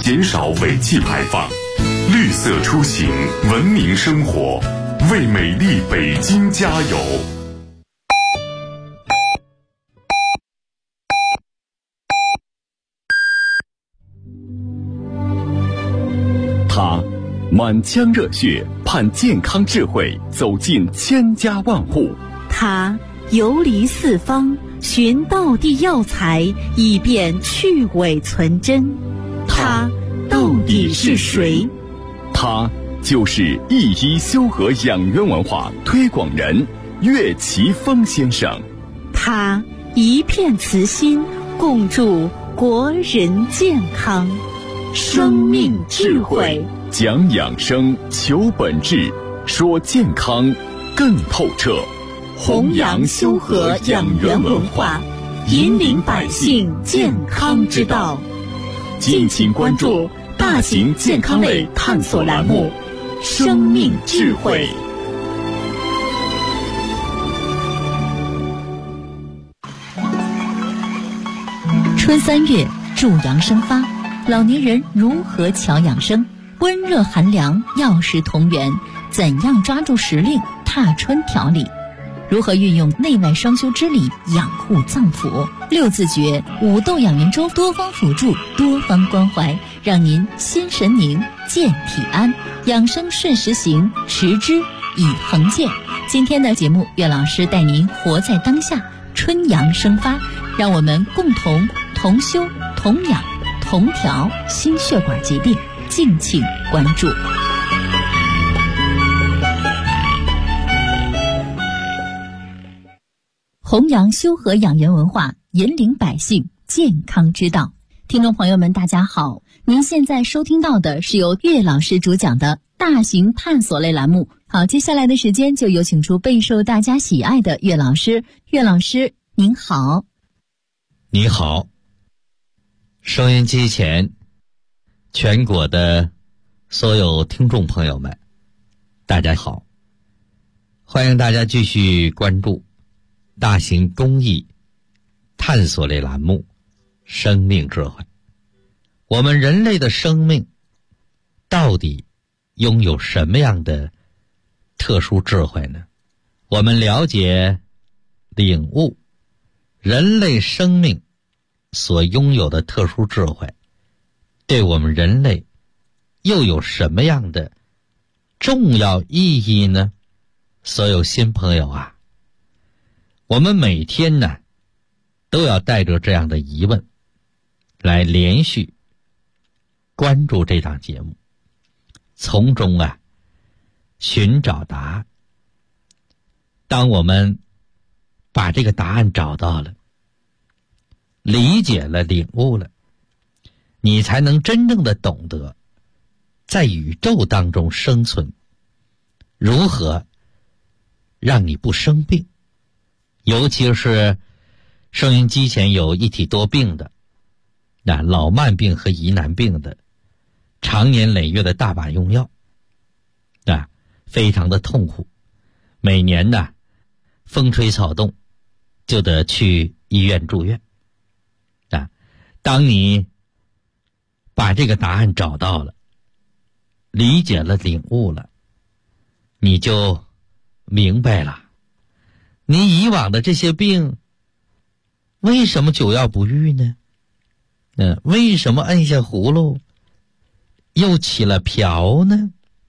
减少尾气排放，绿色出行，文明生活，为美丽北京加油。他满腔热血，盼健康智慧走进千家万户。 他游离四方，寻道地药材，以便去伪存真。他到底是谁？ 他就是一一修和养元文化推广人岳奇峰先生。 他一片慈心，共筑国人健康。生命智慧， 讲养生，求本质，说健康更透彻。 弘扬修和养元文化，引领百姓健康之道。 敬请关注大型健康类探索栏目《生命智慧》。 春3月，助阳生发，老年人如何调养生？温热寒凉，药食同源，怎样抓住时令，踏春调理？如何运用内外双修之理养护脏腑？6字诀5豆养元粥，多方辅助，多方关怀，让您心神宁，健体安，养生顺时行，持之以恒健。今天的节目，岳老师带您活在当下，春阳生发，让我们共同同修同养同调心血管疾病，敬请关注。弘扬修和养元文化，引领百姓健康之道。听众朋友们，大家好，您现在收听到的是由岳老师主讲的大型探索类栏目。好，接下来的时间就有请出备受大家喜爱的岳老师。岳老师您好。 你好，收音机前全国的所有听众朋友们，大家好，欢迎大家继续关注大型公益探索类栏目《生命智慧》。我们人类的生命到底拥有什么样的特殊智慧呢？我们了解、领悟人类生命所拥有的特殊智慧，对我们人类又有什么样的重要意义呢？所有新朋友啊，我们每天呢都要带着这样的疑问来连续关注这档节目，从中啊寻找答案。当我们把这个答案找到了，理解了，领悟了，你才能真正的懂得在宇宙当中生存，如何让你不生病。尤其是收音机前有一体多病的，老慢病和疑难病的，常年累月的大把用药，非常的痛苦。每年呢，风吹草动就得去医院住院。当你把这个答案找到了，理解了，领悟了，你就明白了，你以往的这些病为什么久药不愈呢？为什么按下葫芦又起了瓢呢？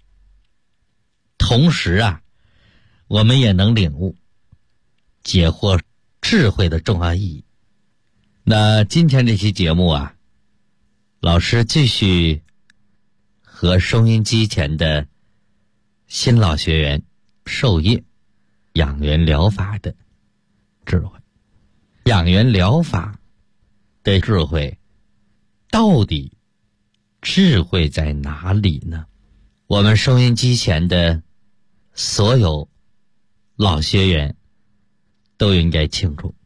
同时啊，我们也能领悟解惑智慧的重要意义。那今天这期节目啊，老师继续和收音机前的新老学员授业养元疗法的智慧。养元疗法的智慧到底智慧在哪里呢？我们收音机前的所有老学员都应该清楚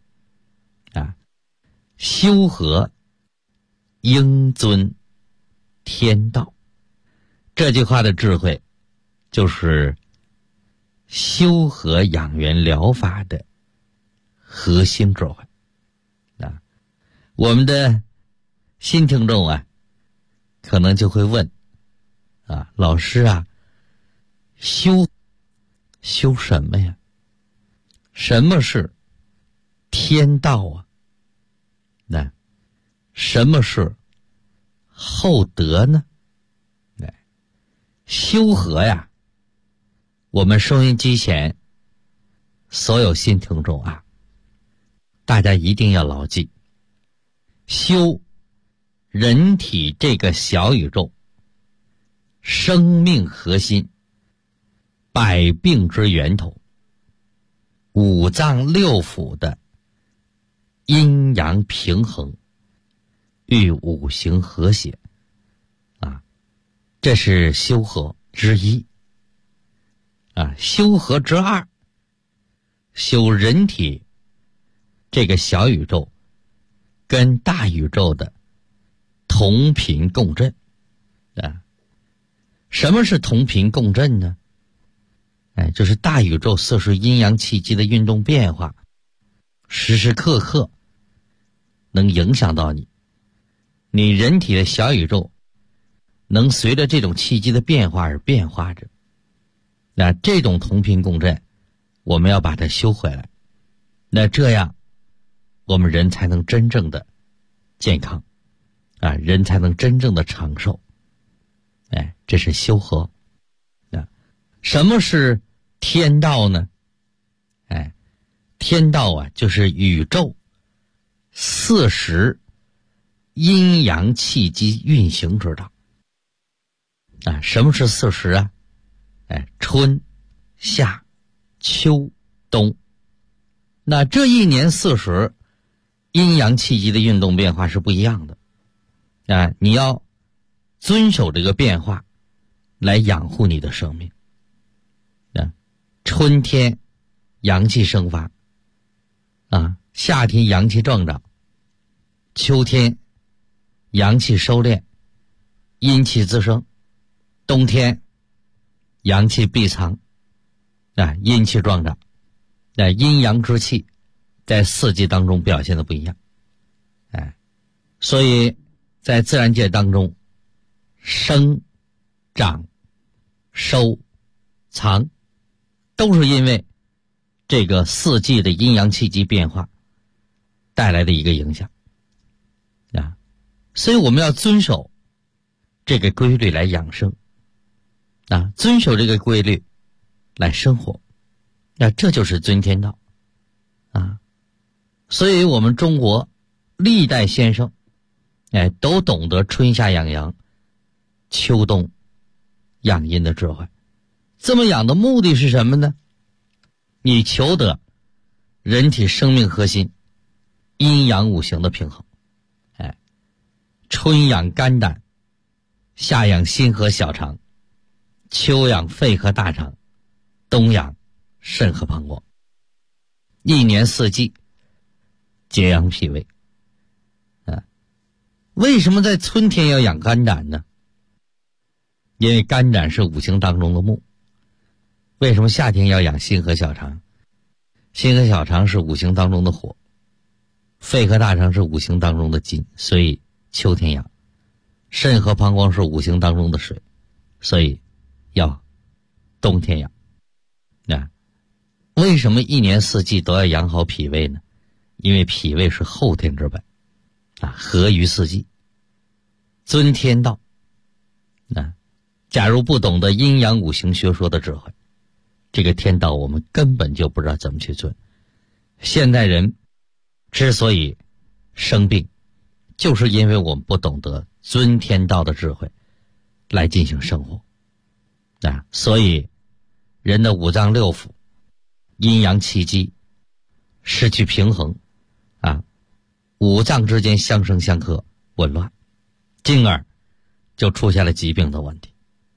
修和应遵天道，这句话的智慧就是修和养元疗法的核心智慧我们的新听众啊， 可能就会问老师啊，修什么呀？什么是天道啊？那什么是厚德呢？修和呀，我们收音机前所有新听众啊，大家一定要牢记，修人体这个小宇宙生命核心，百病之源头，五脏六腑的阴阳平衡与五行和谐这是修和之一修和之二，修人体这个小宇宙跟大宇宙的同频共振什么是同频共振呢？就是大宇宙色水阴阳气机的运动变化，时时刻刻能影响到你人体的小宇宙能随着这种气机的变化而变化着。那这种同频共振我们要把它修回来，那这样我们人才能真正的健康人才能真正的长寿。这是修和。什么是天道呢？天道就是宇宙四时阴阳气机运行之道什么是四时啊？春夏秋冬。那这一年四时阴阳气机的运动变化是不一样的你要遵守这个变化来养护你的生命春天阳气生发夏天阳气壮长，秋天阳气收敛，阴气滋生，冬天阳气闭藏阴气壮长。阴阳之气在四季当中表现的不一样所以在自然界当中，生长收藏都是因为这个四季的阴阳气机变化带来的一个影响所以我们要遵守这个规律来养生遵守这个规律来生活这就是遵天道所以我们中国历代先生都懂得春夏养阳，秋冬养阴的智慧。这么养的目的是什么呢？你求得人体生命核心阴阳五行的平衡春养肝胆，夏养心和小肠，秋养肺和大肠，冬养肾和膀胱，一年四季节养脾胃为什么在春天要养肝胆呢？因为肝胆是五行当中的木。为什么夏天要养心和小肠？心和小肠是五行当中的火，肺和大肠是五行当中的金，所以秋天养。肾和膀胱是五行当中的水，所以要冬天养为什么一年四季都要养好脾胃呢？因为脾胃是后天之本合于四季，遵天道假如不懂得阴阳五行学说的智慧，这个天道我们根本就不知道怎么去遵。现代人之所以生病，就是因为我们不懂得遵天道的智慧来进行生活所以人的五脏六腑阴阳气机失去平衡五脏之间相生相克紊乱，进而就出现了疾病的问题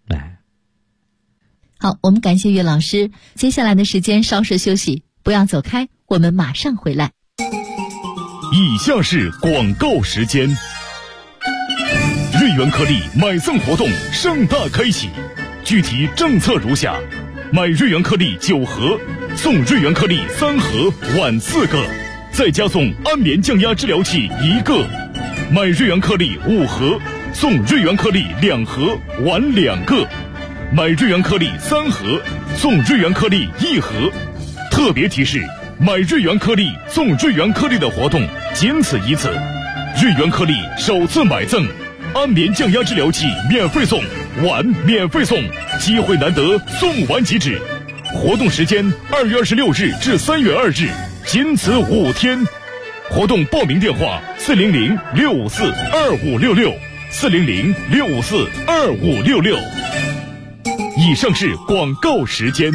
好，我们感谢岳老师。接下来的时间稍事休息，不要走开，我们马上回来。 以下是广告时间。瑞元颗粒买赠活动盛大开启，具体政策如下：买瑞元颗粒9盒，送瑞元颗粒3盒，碗4个，再加送安眠降压治疗器1个；买瑞元颗粒5盒， 送瑞元颗粒2盒，晚2个；买瑞元颗粒3盒，送瑞元颗粒1盒。特别提示：买瑞元颗粒送瑞元颗粒的活动仅此一次。瑞元颗粒首次买赠安眠降压治疗器免费送，碗免费送，机会难得，送完即止。活动时间2月26日至3月2日，仅此5天。活动报名电话400-654-2566，400-654-2566。以上是广告时间。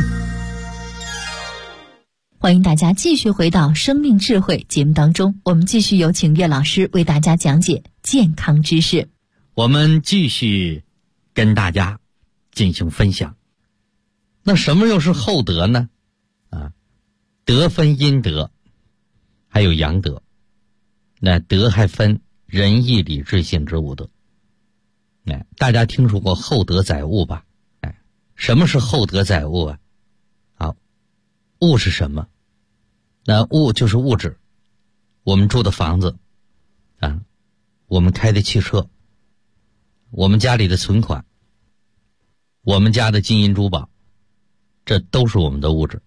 欢迎大家继续回到生命智慧节目当中，我们继续有请岳老师为大家讲解健康知识。 我们继续跟大家进行分享。那什么又是厚德呢？德分阴德，还有阳德。那德还分仁义礼智信之五德。大家听说过厚德载物吧？什么是厚德载物啊？物是什么？那物就是物质，我们住的房子我们开的汽车，我们家里的存款，我们家的金银珠宝，这都是我们的物质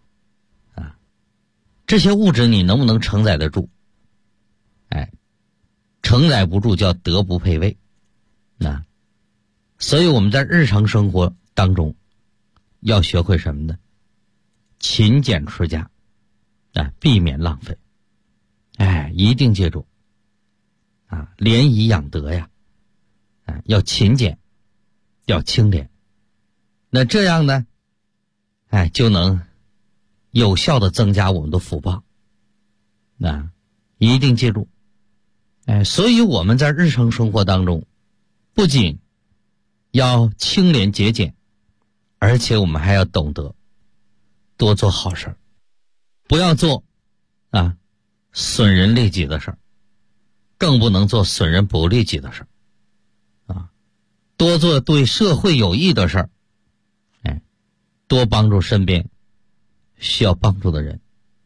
这些物质你能不能承载得住？承载不住叫德不配位。所以我们在日常生活当中要学会什么呢？勤俭持家避免浪费。一定记住廉以养德呀。要勤俭，要清廉。那这样呢就能有效的增加我们的福报。一定记住。所以我们在日常生活当中不仅要清廉节俭，而且我们还要懂得多做好事，不要做损人利己的事儿，更不能做损人不利己的事儿多做对社会有益的事儿，多帮助身边需要帮助的人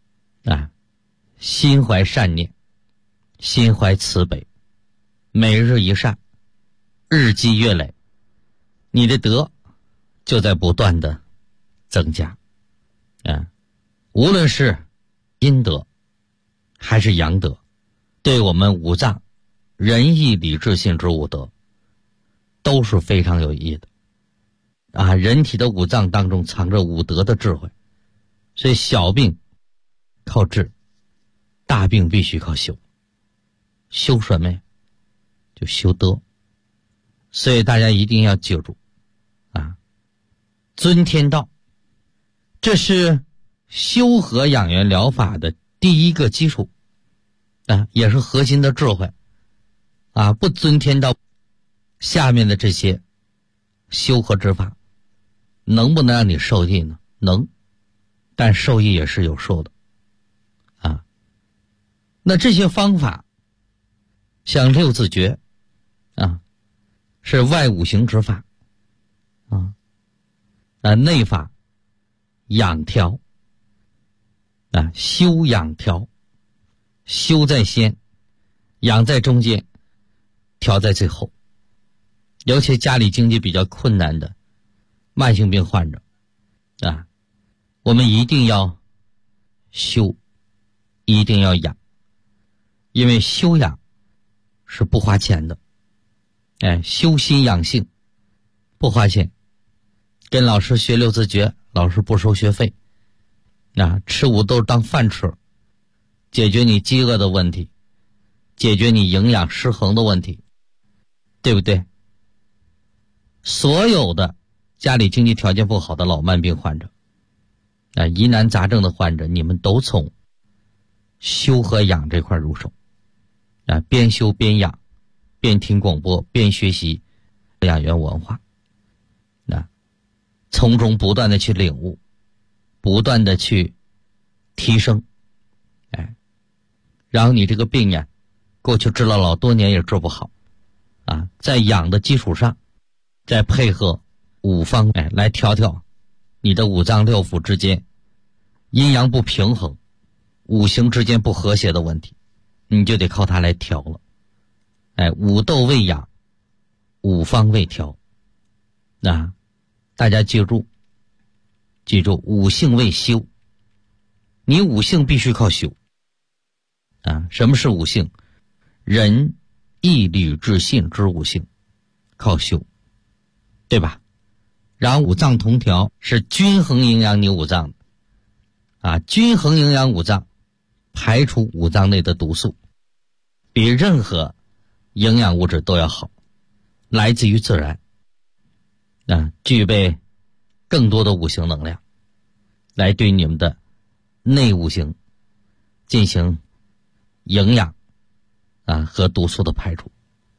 心怀善念，心怀慈悲，每日一善，日积月累，你的德就在不断的增加无论是阴德还是阳德，对我们五脏仁义礼智信之五德都是非常有意义的人体的五脏当中藏着五德的智慧，所以小病靠治，大病必须靠修。修什么呀？就修德。所以大家一定要记住尊天道，这是修和养元疗法的第一个基础也是核心的智慧不尊天道，下面的这些修和之法能不能让你受益呢？能，但受益也是有数的那这些方法像六字诀是外五行之法内法养调修养调，修在先，养在中间，调在最后。尤其家里经济比较困难的慢性病患者我们一定要修，一定要养，因为修养是不花钱的修心养性不花钱，跟老师学六字诀，老师不收学费吃五豆当饭吃，解决你饥饿的问题，解决你营养失衡的问题，对不对？所有的家里经济条件不好的老慢病患者疑难杂症的患者，你们都从修和养这块入手边修边养，边听广播边学习养元文化从中不断的去领悟，不断的去提升然后你这个病呀过去治了老多年也治不好在养的基础上再配合五方来调你的五脏六腑之间阴阳不平衡，五行之间不和谐的问题，你就得靠它来调了五斗未养， 五方位调。那大家记住五性未修，你五性必须靠修啊。什么是五性？仁义礼智信之五性，靠修，对吧？然后五脏同调是均衡营养你五脏啊，均衡营养五脏，排除五脏内的毒素，比任何营养物质都要好，来自于自然啊，具备更多的五行能量，来对你们的内五行进行营养啊和毒素的排除。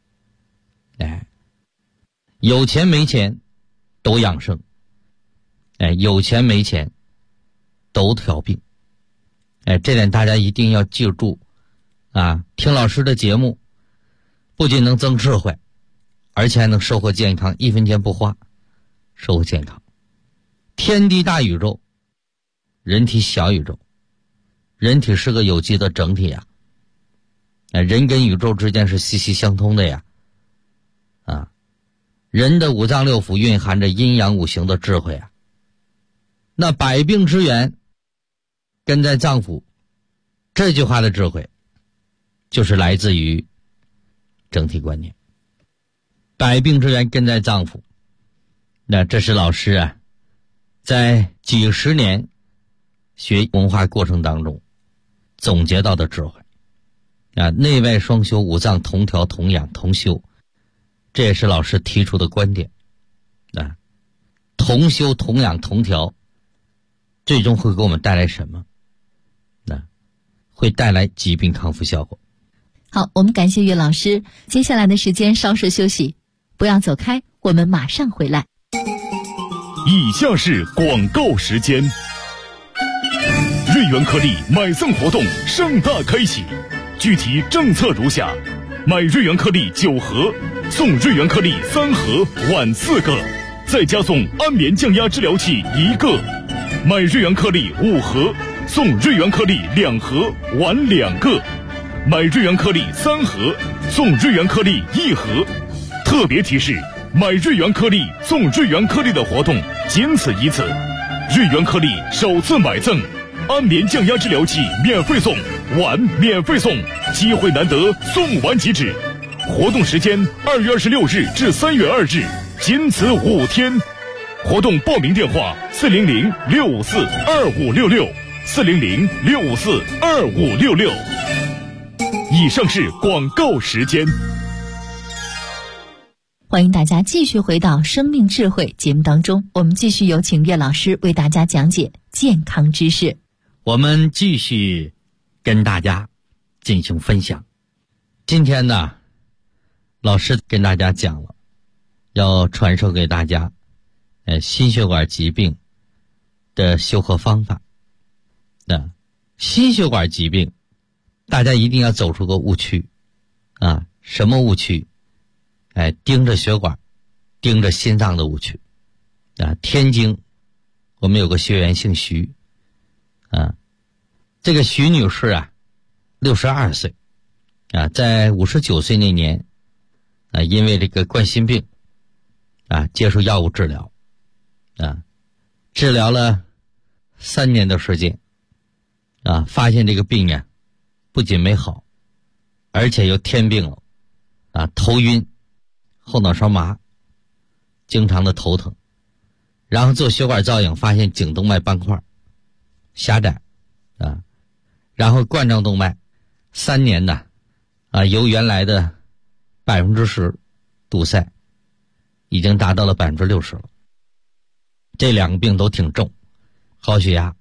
有钱没钱都养生，有钱没钱都调病，这点大家一定要记住啊！听老师的节目，不仅能增智慧，而且还能收获健康，1分钱不花，收获健康。天地大宇宙，人体小宇宙，人体是个有机的整体呀，人跟宇宙之间是息息相通的呀，啊，人的五脏六腑蕴含着阴阳五行的智慧啊。那百病之源根在脏腑，这句话的智慧就是来自于整体观念。百病之源根在脏腑，那这是老师啊在几十年学文化过程当中总结到的智慧啊，内外双修，五脏同调同养同修，这也是老师提出的观点啊。同修同养同调，最终会给我们带来什么？会带来疾病康复效果。 好，我们感谢岳老师，接下来的时间稍事休息，不要走开，我们马上回来。 以下是广告时间。瑞元颗粒买赠活动盛大开启，具体政策如下：买瑞元颗粒9盒，送瑞元颗粒3盒，晚4个，再加送安眠降压治疗器1个；买瑞元颗粒5盒，送瑞元颗粒2盒，晚2个；买瑞元颗粒3盒，送瑞元颗粒1盒。特别提示：买瑞元颗粒送瑞元颗粒的活动仅此一次，瑞元颗粒首次买赠安眠降压治疗器免费送，碗免费送，机会难得，送完即止。活动时间2月26日至3月2日，仅此5天。活动报名电话400-654-2566 400-654-2566。以上是广告时间。 欢迎大家继续回到生命智慧节目当中，我们继续有请岳老师为大家讲解健康知识。 我们继续跟大家进行分享。今天呢，老师跟大家讲了，要传授给大家心血管疾病的修复方法。那心血管疾病大家一定要走出个误区啊，什么误区？盯着血管，盯着心脏的误区啊。天津我们有个学员姓徐啊，这个徐女士啊62岁啊，在59岁那年啊，因为这个冠心病啊接受药物治疗啊，治疗了3年的时间啊，发现这个病啊不仅没好，而且又添病了啊，头晕，后脑勺麻，经常的头疼，然后做血管造影发现颈动脉斑块狭窄啊，然后冠状动脉3年呢啊，由原来的10%堵塞已经达到了60%了。这2个病都挺重，高血压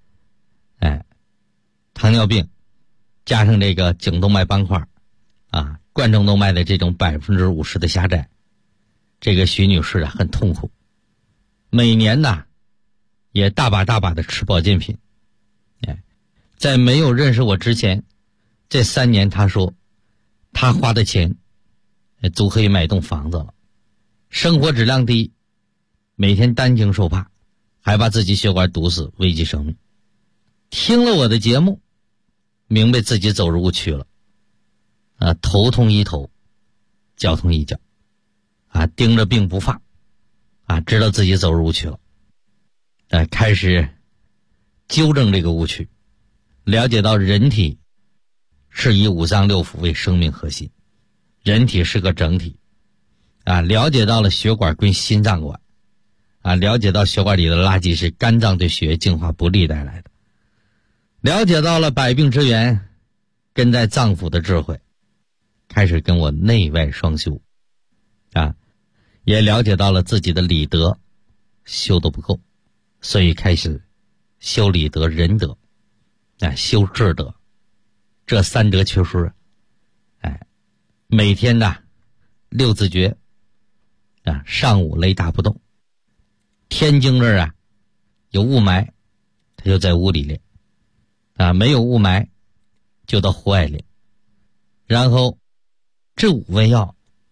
糖尿病加上这个颈动脉斑块啊，冠状动脉的这种50%的狭窄，这个徐女士啊很痛苦，每年呢也大把的吃保健品。在没有认识我之前，这3年她说她花的钱足可以买栋房子了，生活质量低，每天担惊受怕，还把自己血管堵死，危及生命。听了我的节目，明白自己走入误区了啊，头痛医头，脚痛医脚盯着病不放知道自己走入误区了，开始纠正这个误区，了解到人体是以五脏六腑为生命核心，人体是个整体了解到了血管归心脏管了解到血管里的垃圾是肝脏对血液净化不利带来的，了解到了百病之源根在脏腑的智慧，开始跟我内外双修也了解到了自己的理德修得不够，所以开始修理德仁德修智德，这三德缺失每天六字诀上午雷打不动，天津这儿有雾霾他就在屋里练没有雾霾就到户外练，然后这5味药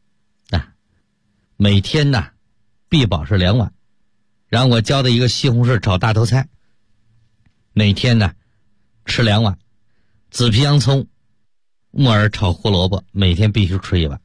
每天必保是2碗，然后我教的一个西红柿炒大头菜每天吃2碗，紫皮洋葱木耳炒胡萝卜每天必须吃1碗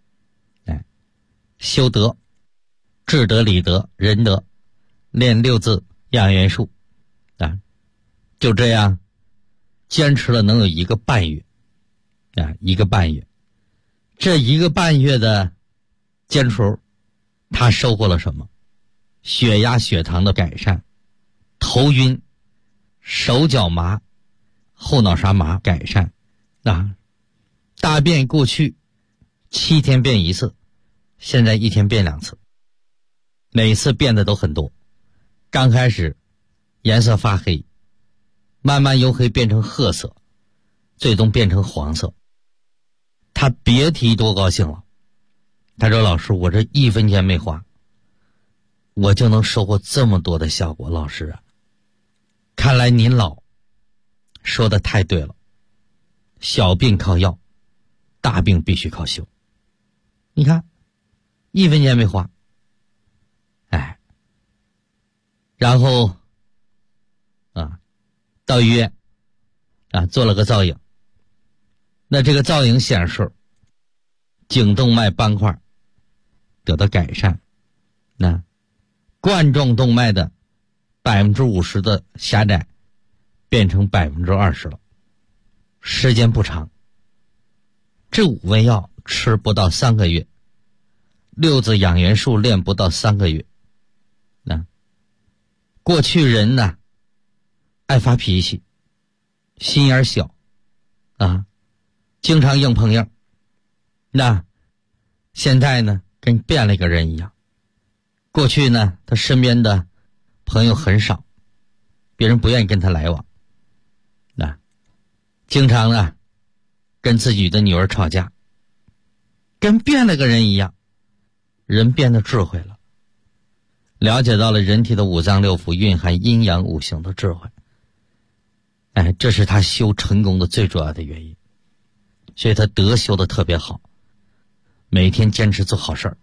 修德智德理德仁德，练6字养元术就这样坚持了能有1个半月1个半月，这1个半月的坚持他收获了什么？血压血糖的改善，头晕手脚麻后脑勺麻改善大便过去7天便1次，现在1天便2次，每次变得都很多，刚开始颜色发黑，慢慢由黑变成褐色，最终变成黄色，他别提多高兴了。他说老师，我这1分钱没花我就能收获这么多的效果，老师看来您老说的太对了，小病靠药，大病必须靠修。你看1分钱没花然后到医院做了个造影，那这个造影显示颈动脉斑块得到改善，冠状动脉的50%的狭窄变成20%了，时间不长，这5味药吃不到3个月，6字养元术练不到3个月过去人爱发脾气，心眼小经常硬碰硬，现在跟变了一个人一样。过去他身边的朋友很少，别人不愿意跟他来往经常跟自己的女儿吵架，跟变了个人一样，人变得智慧了，了解到了人体的五脏六腑蕴含阴阳五行的智慧这是他修成功的最主要的原因，所以他德修的特别好，每天坚持做好事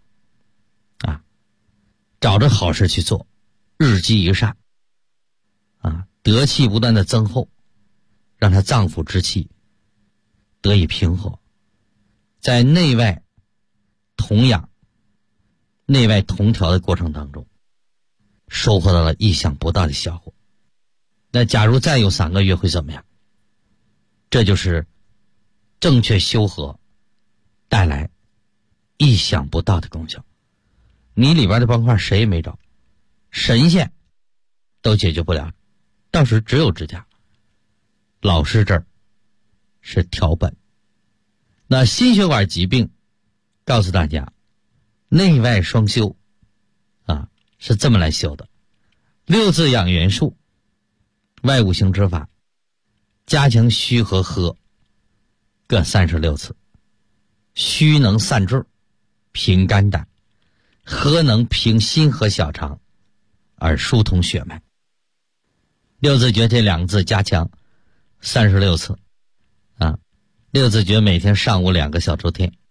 找着好事去做，日积一善德气不断的增厚，让他脏腑之气得以平和，在内外同养内外同调的过程当中收获到了意想不到的效果。那假如再有3个月会怎么样？这就是正确修和带来意想不到的功效。你里边的斑块谁也没找，神仙都解决不了，到时只有支架。老师这儿是调本。那心血管疾病告诉大家内外双修是这么来修的：6字养元术，外五行之法，加强虚和和各36次。虚能散滞平肝胆，和能平心和小肠而疏通血脉。6字诀这2个字加强36次6字诀每天上午2个小周天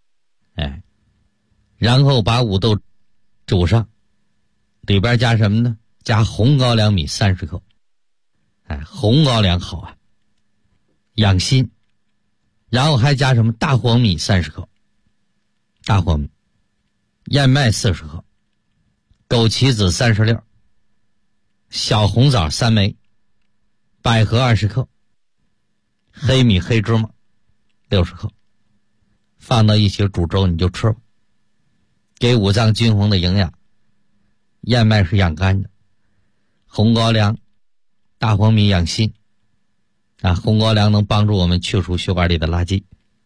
然后把五豆煮上，里边加什么呢？加红高粱米30克红高粱好养心。然后还加什么？大黄米30克大黄米。 燕麦40克，枸杞子30粒，小红枣3枚，百合20克，黑米黑芝麻60克，放到一起煮粥你就吃吧，给五脏均衡的营养。燕麦是养肝的，红高粱、大黄米养心啊，红高粱能帮助我们去除血管里的垃圾。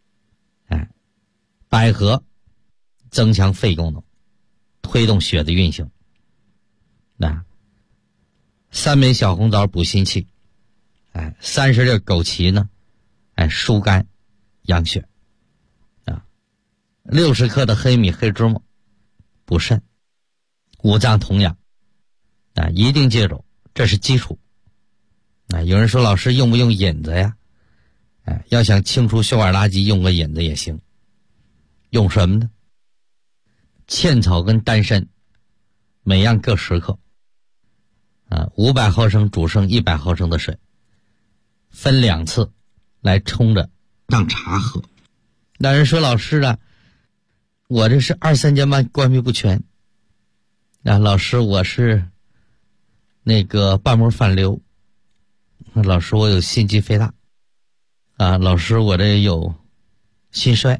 百合增强肺功能，推动血的运行。3枚小红枣补心气，30粒枸杞呢，疏肝养血，60克的黑米黑芝麻补肾，五脏同养一定记住，这是基础。有人说老师用不用引子呀？要想清除血管垃圾，用个引子也行。用什么呢？茜草跟丹参每样各10克，500毫升煮成100毫升的水，分2次来冲着当茶喝。那人说老师啊，我这是2、3间半关闭不全老师我是那个瓣膜反流，老师我有心肌肥大老师我这有心衰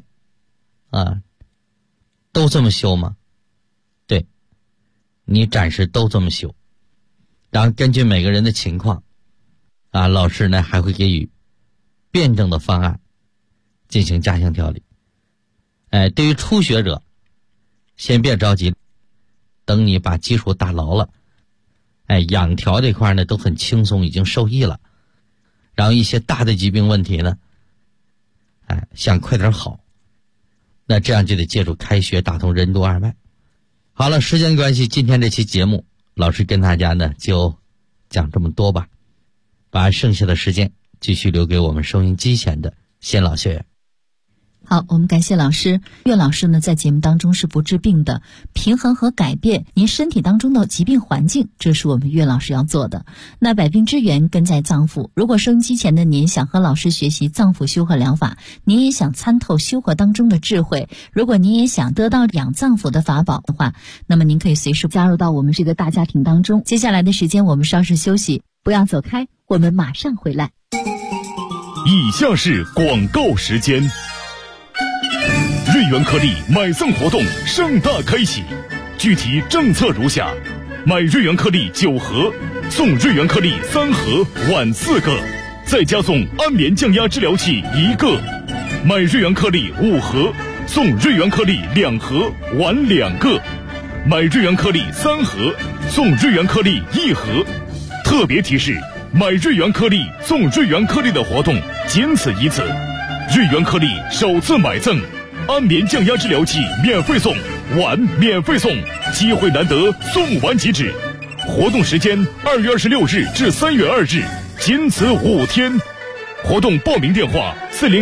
都这么修吗？对，你暂时都这么修，然后根据每个人的情况老师呢还会给予辩证的方案进行加强调理。对于初学者先别着急，等你把基础打牢了养调这块呢都很轻松，已经受益了，然后一些大的疾病问题呢想快点好，那这样就得借助开穴打通任督二脉。好了，时间关系，今天这期节目老师跟大家呢就讲这么多吧，把剩下的时间继续留给我们收音机前的先老学员。 好，我们感谢老师。岳老师呢，在节目当中是不治病的，平衡和改变您身体当中的疾病环境，这是我们岳老师要做的。那百病之源根在脏腑，如果收音机前的您想和老师学习脏腑修和疗法，您也想参透修和当中的智慧，如果您也想得到养脏腑的法宝的话，那么您可以随时加入到我们这个大家庭当中。接下来的时间我们稍事休息，不要走开，我们马上回来。 以下是广告时间。瑞元颗粒买赠活动盛大开启，具体政策如下：买瑞元颗粒9盒，送瑞元颗粒3盒，碗4个，再加送安眠降压治疗器1个；买瑞元颗粒5盒，送瑞元颗粒2盒，碗2个；买瑞元颗粒3盒，送瑞元颗粒1盒。特别提示：买瑞元颗粒送瑞元颗粒的活动仅此一次，瑞元颗粒首次买赠。安眠降压治疗器免费送，碗免费送，机会难得，送完即止。活动时间2月26日至3月2日，仅此5天。活动报名电话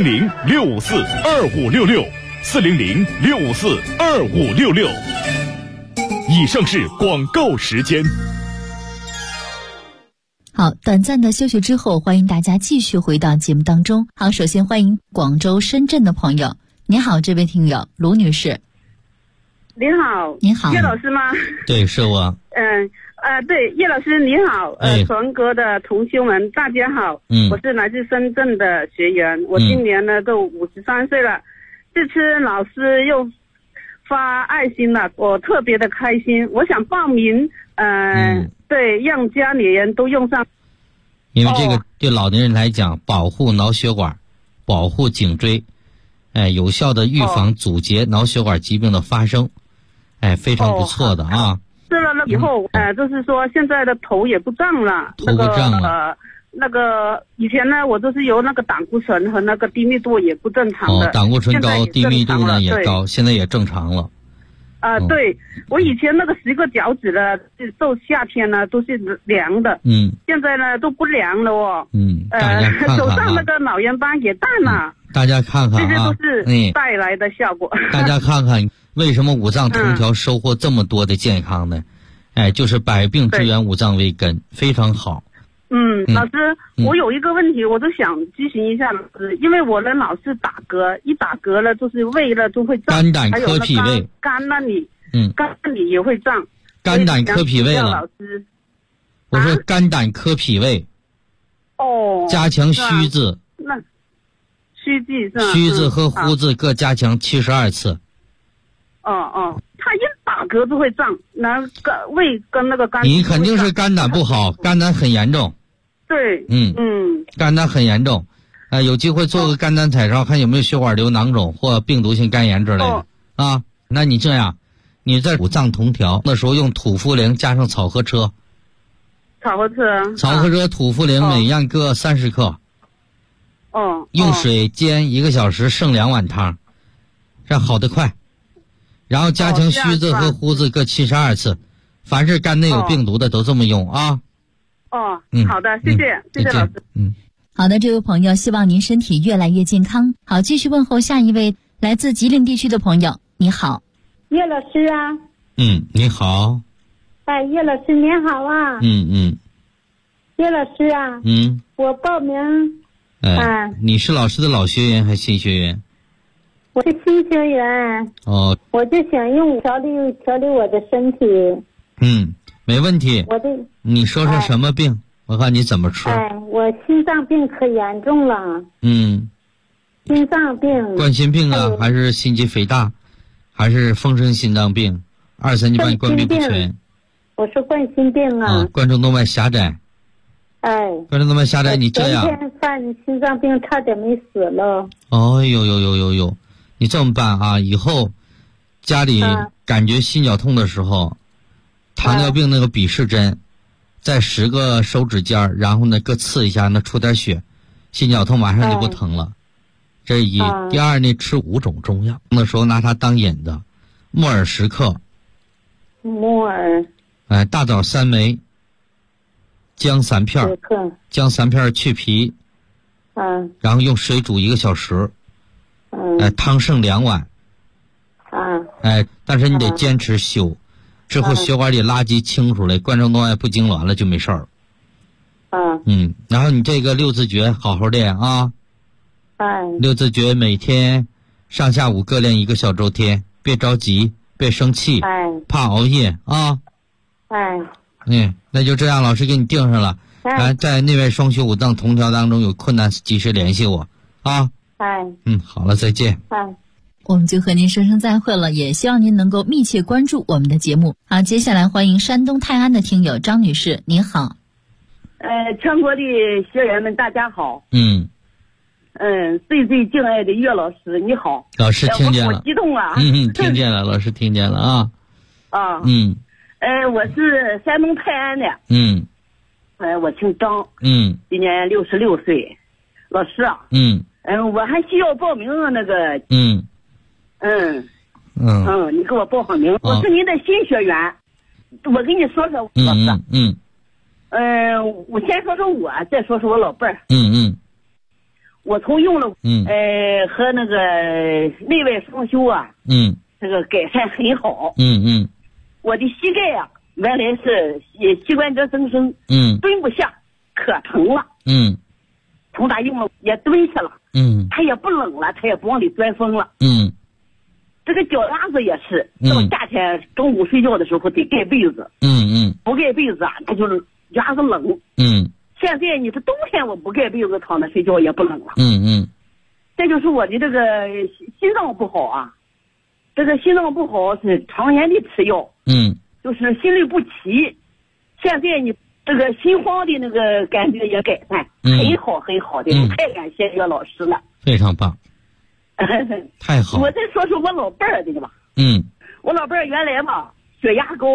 400-642566，400-642566。以上是广告时间。 好，短暂的休息之后，欢迎大家继续回到节目当中。好，首先欢迎广州、深圳的朋友。你好，这位听友卢女士。 您好。 您好， 叶老师吗？ 对，是我。 对，叶老师你好。全国的同修们大家好。我是来自深圳的学员，我今年呢都53岁了。这次老师又发爱心了，我特别的开心。我想报名，对，让家里人都用上。 因为这个对老年人来讲，保护脑血管，保护颈椎。有效的预防阻截脑血管疾病的发生，非常不错的啊。 吃了以后，就是说现在的头也不胀了， 头不胀了。 那个以前呢，我都是有那个胆固醇和那个低密度也不正常的。 胆固醇高，低密度呢也高，现在也正常了。 对，我以前那个10个脚趾呢，到夏天呢都是凉的，现在呢都不凉了哦。 大家看看手上那个脑炎斑也淡了。 大家看看这些都是带来的效果。 大家看看为什么五脏同调收获这么多的健康呢？就是百病之源，五脏为根，非常好。 老师，我有一个问题，我就想咨询一下老师，因为我的老是打嗝，一打嗝了就是胃了就会胀， 肝胆科脾胃， 肝那里肝里也会胀。 肝胆科脾胃了。 老师， 我说肝胆科脾胃。 哦。 加强虚字。 那虚字是吧？ 虚字和呼字各加强72次。 他一打嗝就会胀，那胃跟那个肝。 你肯定是肝胆不好，肝胆很严重。 对。 肝胆很严重。有机会做个肝胆彩超，看有没有血管瘤囊肿或病毒性肝炎之类的。那你这样，你在五脏同调的时候用土茯苓加上草禾车。 草禾车。 草禾车、土茯苓每样各30克。用水煎1个小时，剩2碗汤，这样好得快。然后加强虚字和呼字各72次，凡是肝内有病毒的都这么用啊。 好的，谢谢老师。 好的，这位朋友，希望您身体越来越健康。好，继续问候下一位来自吉林地区的朋友。你好， 叶老师啊。 你好。 哎，叶老师您好啊。叶老师啊。我报名。 你是老师的老学员还是新学员？ 我是新学员。我就想用调理我的身体。 没问题。你说说什么病？我看你怎么吃。 我心脏病可严重了。心脏病。 冠心病啊，还是心肌肥大，还是风湿心脏病？2、3级半冠闭不全。 我是冠心病啊。 冠状动脉狭窄。冠状动脉狭窄，你这样。 前天犯心脏病，差点没死了。 呦，你这么办啊？以后家里感觉心绞痛的时候，糖尿病那个鄙视针。在10个手指尖，然后呢各刺一下，那出点血，心绞痛马上就不疼了。这是一。第二呢，吃5种中药，那时候拿它当引子，木耳10克。 木耳。 大枣3枚。姜3片。10克。姜3片去皮。然后用水煮1个小时。汤剩2碗。但是你得坚持修。之后血管里垃圾清出来，冠状动脉不痉挛了就没事儿。然后你这个6字诀好好练啊。6字诀每天上下午各练1个小周天，别着急，别生气，怕熬夜啊。那就这样，老师给你定上了。在内外双修5脏同调当中有困难及时联系我啊。好了，再见。 我们就和您说声再会了，也希望您能够密切关注我们的节目。好，接下来欢迎山东泰安的听友张女士，您好。 全国的学员们大家好。最敬爱的岳老师你好。 老师听见了。 我好激动啊。 听见了，老师听见了啊。 我是山东泰安的。我姓张。今年66岁。老师啊。我还需要报名那个。你给我报上名。我是您的新学员。我跟你说说，老师。我先说说我，再说说我老伴儿。我从用了和那个内外双修啊。这个改善很好。我的膝盖啊，原来是膝关节增生。蹲不下，可疼了。从打用了也蹲下了。它也不冷了，它也不往里钻风了。这个脚丫子也是，到夏天中午睡觉的时候得盖被子。不盖被子啊，它就是牙子冷。现在你这冬天我不盖被子躺着睡觉也不冷了。这就是我的这个心脏不好啊，这个心脏不好是常年的吃药。就是心律不齐。现在你这个心慌的那个感觉也改善，很好很好的。太感谢岳老师了。 非常棒。太好。 我再说说我老伴儿的吧。我老伴儿原来嘛血压高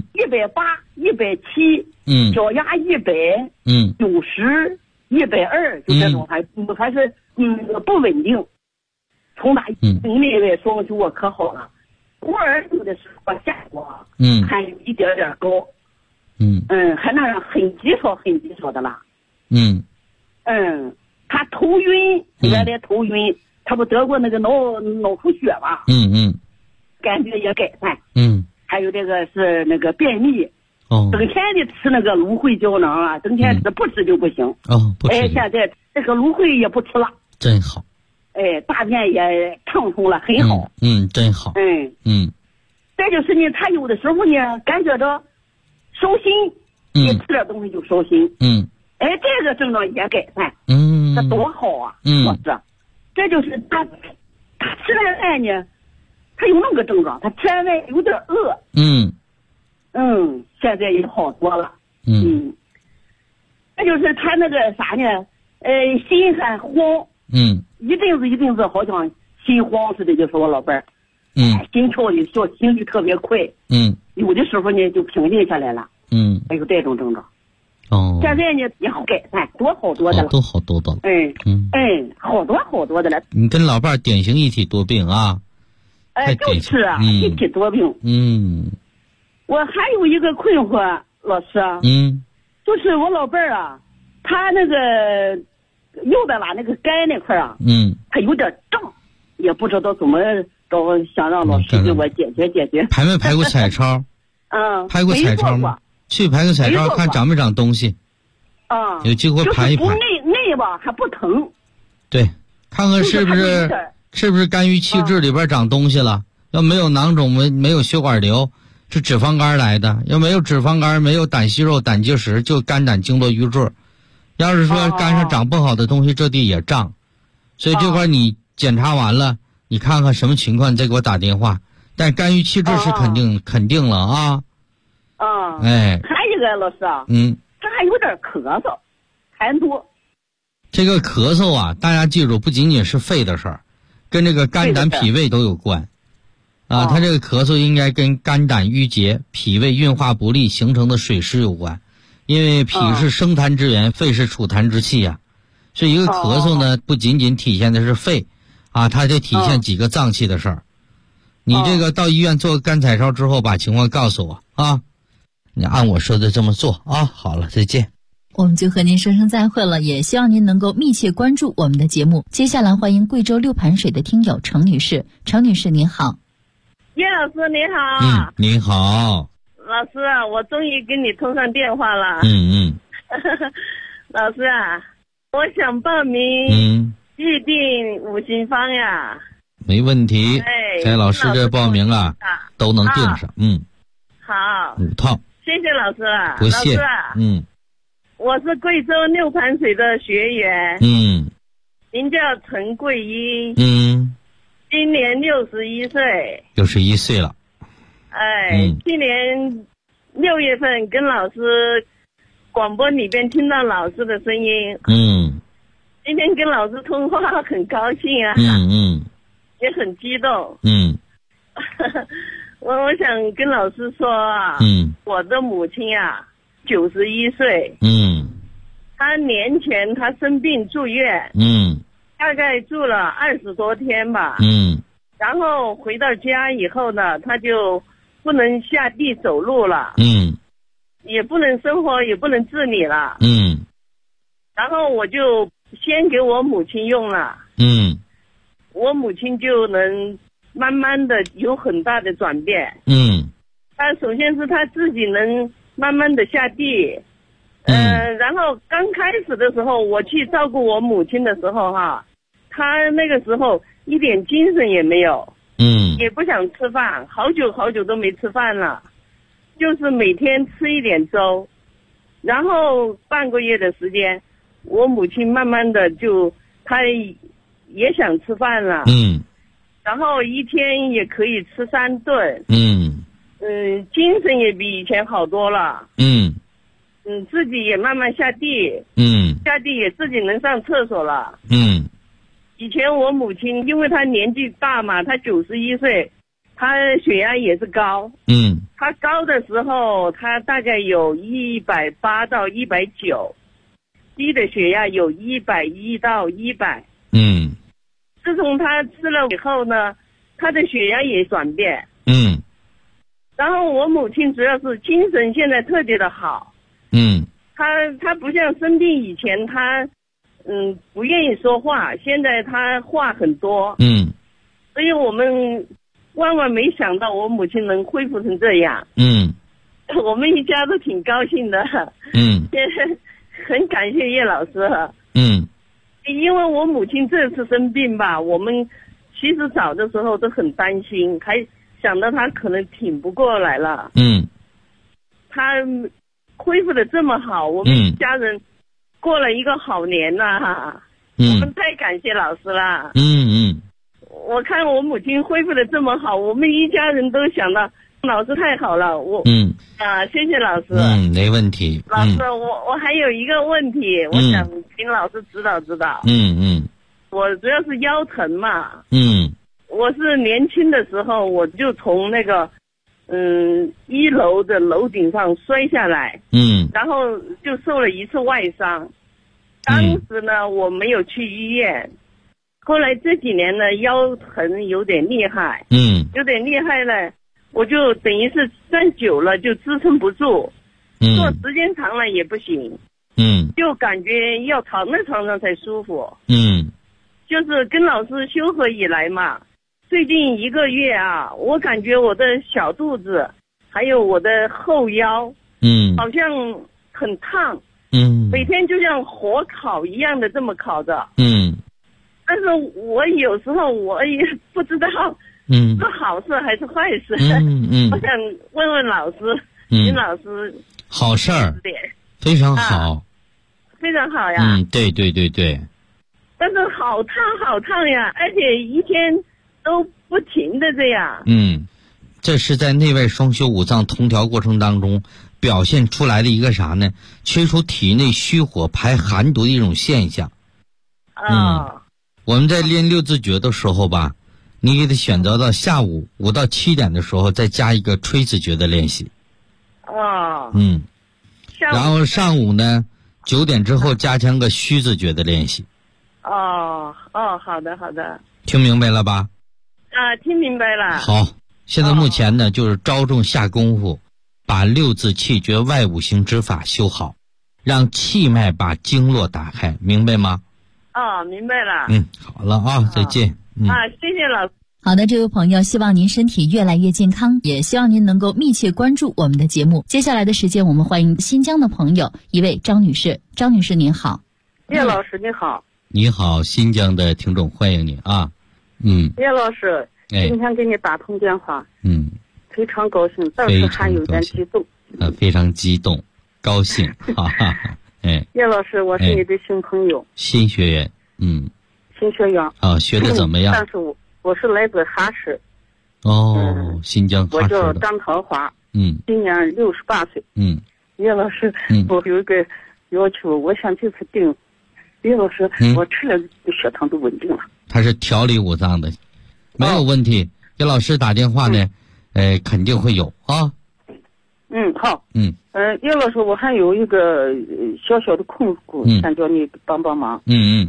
，180、170，脚压100，90、120，就这种还是不稳定。从打内外双修我可好了，偶尔有的时候下过，还有一点点高。还那样很极少的了。他头晕，原来头晕，他不得过那个脑出血吧？感觉也改善。还有这个是那个便秘。整天的吃那个芦荟胶囊啊，整天吃，不吃就不行。 不吃。 现在这个芦荟也不吃了。 真好。 大便也畅通了，很好。 真好。 再就是呢，他有的时候呢，感觉着烧心，一吃点东西就烧心。哎，这个症状也改善。这多好啊！老师，这就是他吃完饭呢，他有那么个症状，他吃完饭有点饿。现在也好多了。这就是他那个啥呢？心还慌。一阵子好像心慌似的，就是我老伴儿。心跳的小，心率特别快。有的时候呢就平静下来了。还有这种症状。现在呢也好改善，好多的了。 好多的了。 好多的了。 你跟老伴儿典型一体多病啊。 就是啊，一体多病。我还有一个困惑，老师。就是我老伴儿啊，他那个右边吧那个肝那块啊，他有点胀，也不知道怎么着，想让老师给我解决。 排没排过彩超？排过彩超吗？去排个彩超，看长没长东西。有机会排一排。 就是内吧还不疼。 对，看看是不是肝郁气滞里边长东西了。要没有囊肿，没有血管瘤，是脂肪肝来的。要没有脂肪肝，没有胆息肉、胆结石，就肝胆经络瘀滞。要是说肝上长不好的东西，这地也胀。所以这块你检查完了，你看看什么情况，你再给我打电话。但肝郁气滞是肯定了啊。 还有一个老师啊，他还有点咳嗽，痰多。 这个咳嗽啊，大家记住，不仅仅是肺的事儿，跟这个肝胆脾胃都有关。他这个咳嗽应该跟肝胆郁结、脾胃运化不利形成的水湿有关。因为脾是生痰之源，肺是储痰之器呀。所以一个咳嗽呢，不仅仅体现的是肺，它就体现几个脏器的事儿。你这个到医院做肝彩超之后，把情况告诉我啊。你按我说的这么做啊。好了，再见。 我们就和您说声再会了，也希望您能够密切关注我们的节目。接下来欢迎贵州六盘水的听友程女士。程女士您好。 叶老师你好。 您好。 老师啊，我终于跟你通上电话了。老师啊，我想报名预定五行方呀。 没问题。在老师这报名啊，都能定上。 好。 5套。 谢谢老师了。 不谢。 老师啊，我是贵州六盘水的学员。名叫陈桂英。今年61岁。 61岁了。 去年6月份跟老师广播里边听到老师的声音。今天跟老师通话很高兴啊。也很激动。我想跟老师说啊，我的母亲啊91岁。她年前她生病住院。大概住了20多天吧。然后回到家以后呢，她就不能下地走路了。也不能生活，也不能自理了。然后我就先给我母亲用了。我母亲就能慢慢的有很大的转变。她首先是她自己能慢慢的下地。然后刚开始的时候我去照顾我母亲的时候她那个时候一点精神也没有。也不想吃饭，好久都没吃饭了，就是每天吃一点粥。然后半个月的时间，我母亲慢慢的她也想吃饭了。然后一天也可以吃3顿。精神也比以前好多了。自己也慢慢下地。下地也自己能上厕所了。以前我母亲因为她年纪大嘛，她91岁，她血压也是高。她高的时候她大概有180到190，低的血压有110到100。自从她吃了以后呢，她的血压也转变。然后我母亲主要是精神现在特别的好。她不像生病以前她不愿意说话，现在他话很多。所以我们万万没想到我母亲能恢复成这样。我们一家都挺高兴的。很感谢叶老师。因为我母亲这次生病吧，我们其实早的时候都很担心，还想到他可能挺不过来了。他恢复的这么好，我们一家人过了一个好年呐。我们太感谢老师了。我看我母亲恢复的这么好，我们一家人都想到老师太好了。谢谢老师。 没问题。 老师，我还有一个问题，我想请老师指导指导。我主要是腰疼嘛。我是年轻的时候我就从那个1楼的楼顶上摔下来。然后就受了1次外伤。当时呢我没有去医院，后来这几年呢腰疼有点厉害。有点厉害了，我就等于是站久了就支撑不住，坐时间长了也不行。就感觉要躺在床上才舒服。就是跟老师修合以来嘛，最近1个月啊，我感觉我的小肚子还有我的后腰好像很烫。每天就像火烤一样的这么烤着。但是我有时候我也不知道是好事还是坏事。我想问问老师，请老师。 好事儿，非常好。 非常好呀。 对。 但是好烫呀，而且一天都不停的这样。 这是在内外双修5脏同调过程当中表现出来的一个啥呢？驱除体内虚火排寒毒的一种现象。我们在练6字诀的时候吧，你给他选择到下午5到7点的时候再加一个吹字诀的练习。然后上午呢9点之后加强个虚字诀的练习。 好的。 听明白了吧？ 听明白了。 好，现在目前呢就是着重下功夫，把6字气诀外5行之法修好，让气脉把经络打开，明白吗？ 明白了。 好了啊，再见。 谢谢老师。 好的，这位朋友，希望您身体越来越健康，也希望您能够密切关注我们的节目。接下来的时间，我们欢迎新疆的朋友，一位张女士。张女士您好。 叶老师你好。 你好，新疆的听众，欢迎你啊。 叶老师，今天给你打通电话，非常高兴，但是还有点激动。 非常激动，高兴，哈哈。 叶老师，我是你的新朋友， 新学员， 新学员。 学的怎么样？ 但是我是来自哈市。 新疆哈市的。 我叫张桃花。今年68岁。叶老师，我有一个要求，我想就是定。叶老师，我吃了血糖都稳定了。 他是调理5脏的，没有问题。给老师打电话呢，肯定会有啊。 好。叶老师，我还有一个小小的困苦，想叫你帮帮忙。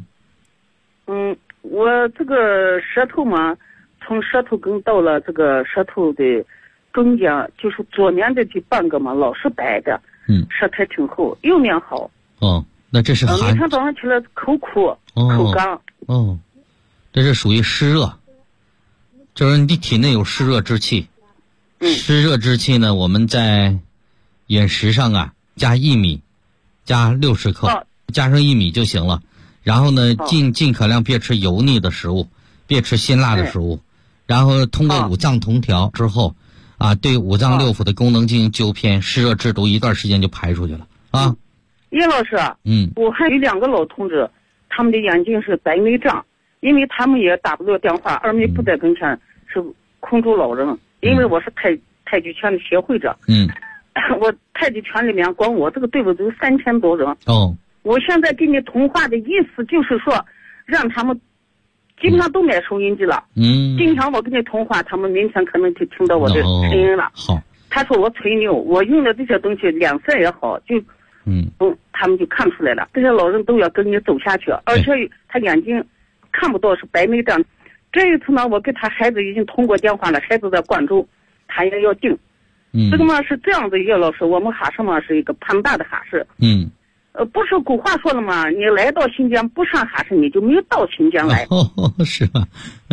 我这个舌头嘛，从舌头根到了这个舌头的中间，就是左面的这半个嘛，老是白的。舌苔挺厚，右面好。 那这是每天早上起来口苦，口干。 这是属于湿热，就是你体内有湿热之气。湿热之气呢，我们在饮食上啊，加薏米，加60克，加上薏米就行了。然后呢，尽可量别吃油腻的食物，别吃辛辣的食物。然后通过5脏同调之后，对5脏6腑的功能进行纠偏，湿热制毒一段时间就排出去了啊。 叶老师，我还有2个老同志，他们的眼睛是白内障，因为他们也打不了电话，二妹不在跟前，是空中老人。因为我是太极拳的协会者，我太极拳里面光我这个队伍都有3000多人。我现在给你通话的意思就是说，让他们基本上都买收音机了。今天我跟你通话，他们明天可能就听到我的声音了。 好， 他说我吹牛，我用的这些东西脸色也好，就他们就看出来了。这些老人都要跟你走下去，而且他眼睛看不到，是白内障。这一次呢，我给他孩子已经通过电话了，孩子在广州，他也要定。这个嘛是这样子，叶老师，我们哈市嘛是一个庞大的哈市。不是古话说了吗？你来到新疆不上哈市，你就没有到新疆来。 是吧？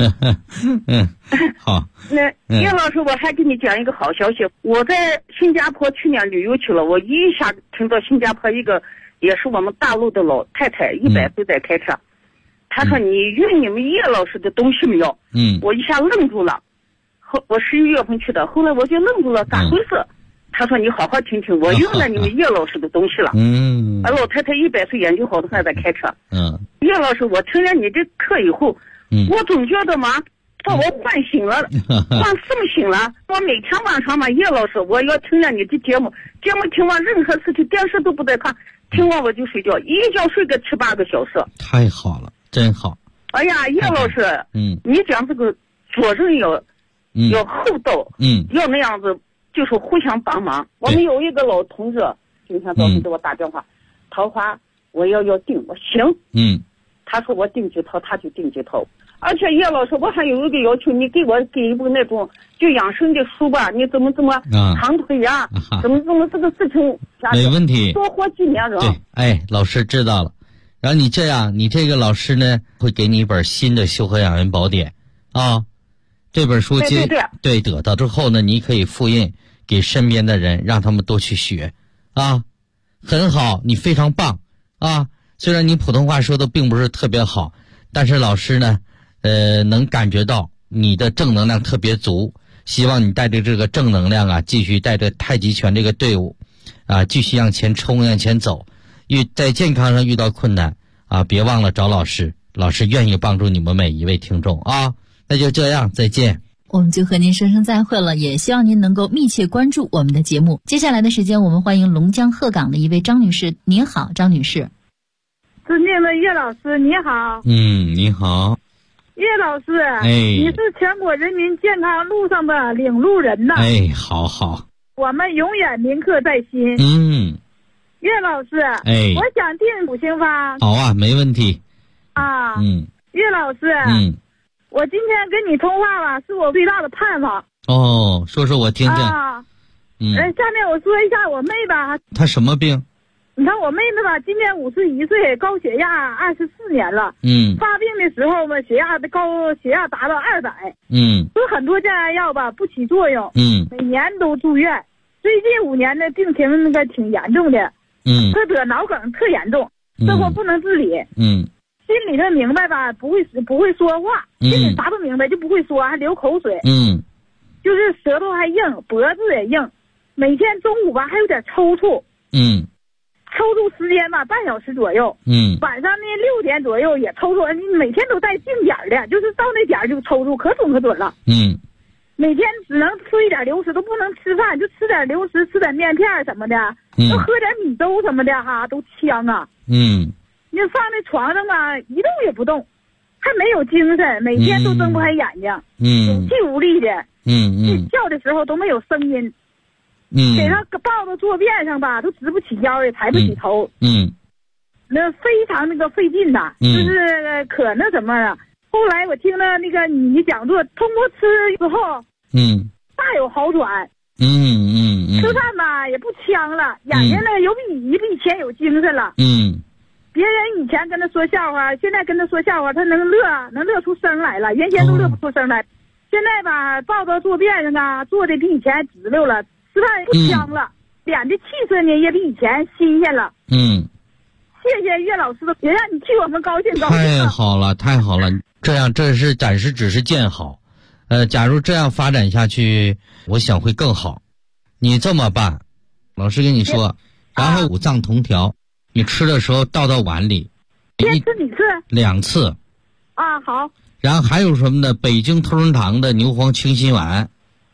好。 那叶老师，我还给你讲一个好消息，我在新加坡去年旅游去了，我一下听到新加坡一个也是我们大陆的老太太，100岁在开车，她说你用你们叶老师的东西没有？我一下愣住了。 我11月份去的，后来我就愣住了，咋回事？他说你好好听听，我用了你们叶老师的东西了。老太太100岁，眼睛好的还在开车。叶老师，我听了你这课以后，我总觉得嘛，把我唤醒了，唤送醒了。我每天晚上嘛，叶老师，我要听了你的节目听完任何事情，电视都不再看，听完我就睡觉，一觉睡个7、8个小时。 太好了，真好。 哎呀，叶老师，你讲这个做人要厚道，要那样子，就是互相帮忙。我们有一个老同志，今天早上给我打电话，桃花我要订，我行，他说我订几套，他就订几套。而且叶老师，我还有一个要求，你给一部那种就养生的书吧，你怎么长腿呀，怎么这个事情， 没问题， 多活几年人。 对，老师知道了。然后你这样，你这个老师呢会给你一本新的修和养颜宝典啊，这本书对得到之后呢，你可以复印给身边的人，让他们多去学啊，很好，你非常棒啊。虽然你普通话说的并不是特别好，但是老师呢能感觉到你的正能量特别足，希望你带着这个正能量啊，继续带着太极拳这个队伍啊，继续向前冲，向前走。在健康上遇到困难啊，别忘了找老师，老师愿意帮助你们每一位听众啊。那就这样，再见。 我们就和您说声再会了，也希望您能够密切关注我们的节目。接下来的时间，我们欢迎龙江鹤岗的一位张女士。您好，张女士。 尊敬的叶老师，你好。 你好。 叶老师，你是全国人民健康路上的领路人呐。 好。 我们永远铭刻在心。叶老师，我想订5星方。 好啊，没问题。 叶老师，我今天跟你通话吧，是我最大的盼望。 说说我听听。 下面我说一下我妹吧。 她什么病？ 你看我妹妹吧，今年51岁，高血压24年了。发病的时候嘛，高血压达到200。有很多降压药吧不起作用。每年都住院。最近5年的病情挺严重的。她得脑梗特严重，这货不能自理。心里头明白吧，不会说话，心里啥都明白，就不会说，还流口水。就是舌头还硬，脖子也硬，每天中午吧还有点抽搐。抽搐时间吧半小时左右。晚上呢6点左右也抽搐，你每天都带定点的，就是到那点就抽搐，可准了。每天只能吃一点流食，都不能吃饭，就吃点流食，吃点面片什么的，都喝点米粥什么的哈，都呛啊。你放在床上啊，一动也不动，还没有精神，每天都睁不开眼睛，有气无力的。睡觉的时候都没有声音。给他抱到坐便上吧，都直不起腰，也抬不起头。那非常费劲呐，就是可那什么了。后来我听了你讲座，通过吃之后，大有好转。吃饭吧也不呛了，眼睛呢比以前有精神了。别人以前跟他说笑话，现在跟他说笑话，他能乐出声来了，原先都乐不出声来。现在吧抱到坐便上啊，坐的比以前直溜了，吃饭也不香了，脸的气色呢也比以前新鲜了。谢谢岳老师的，也让你替我们高兴高兴。 太好了，太好了！这是暂时只是见好，假如这样发展下去，我想会更好。你这么办，老师跟你说，然后5脏同调，你吃的时候倒到碗里， 先吃几次 ？2次。 好。 然后还有什么呢？北京同仁堂的牛黄清心丸。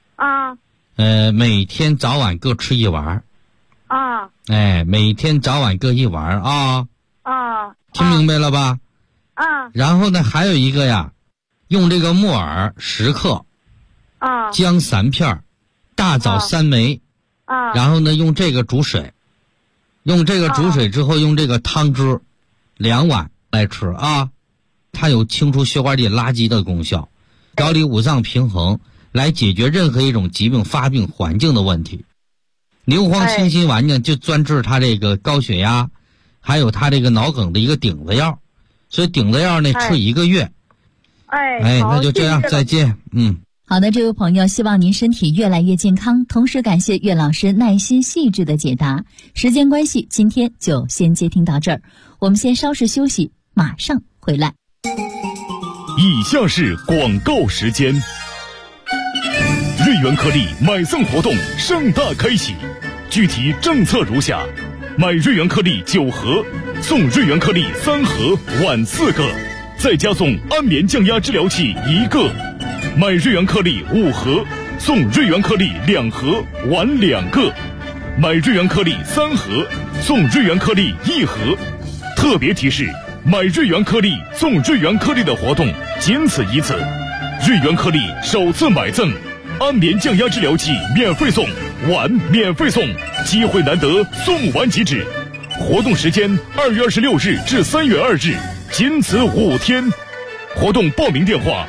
每天早晚各吃1丸。每天早晚各1丸啊。听明白了吧？然后呢，还有一个呀，用这个木耳10克，姜3片，大枣3枚，然后呢，用这个煮水，用这个煮水之后，用这个汤汁2碗来吃啊。它有清除血管里垃圾的功效，调理5脏平衡，来解决任何一种疾病发病环境的问题。牛黄清心丸呢，就专治它这个高血压，还有它这个脑梗的一个顶子药，所以顶子药呢吃1个月。那就这样，再见。 好的，这位朋友，希望您身体越来越健康，同时感谢岳老师耐心细致的解答。时间关系，今天就先接听到这儿，我们先稍事休息，马上回来。 以下是广告时间。 元颗粒买赠活动盛大开启，具体政策如下：买瑞元颗粒9盒，送瑞元颗粒3盒，碗4个，再加送安眠降压治疗器1个；买瑞元颗粒5盒，送瑞元颗粒2盒，碗2个；买瑞元颗粒3盒，送瑞元颗粒1盒。特别提示：买瑞元颗粒送瑞元颗粒的活动仅此一次，瑞元颗粒首次买赠，安眠降压治疗器免费送，碗免费送，机会难得，送完即止。活动时间2月26日至3月2日，仅此5天。活动报名电话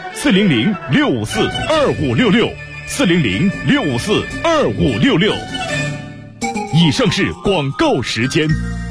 400-654-2566，400-654-2566。以上是广告时间。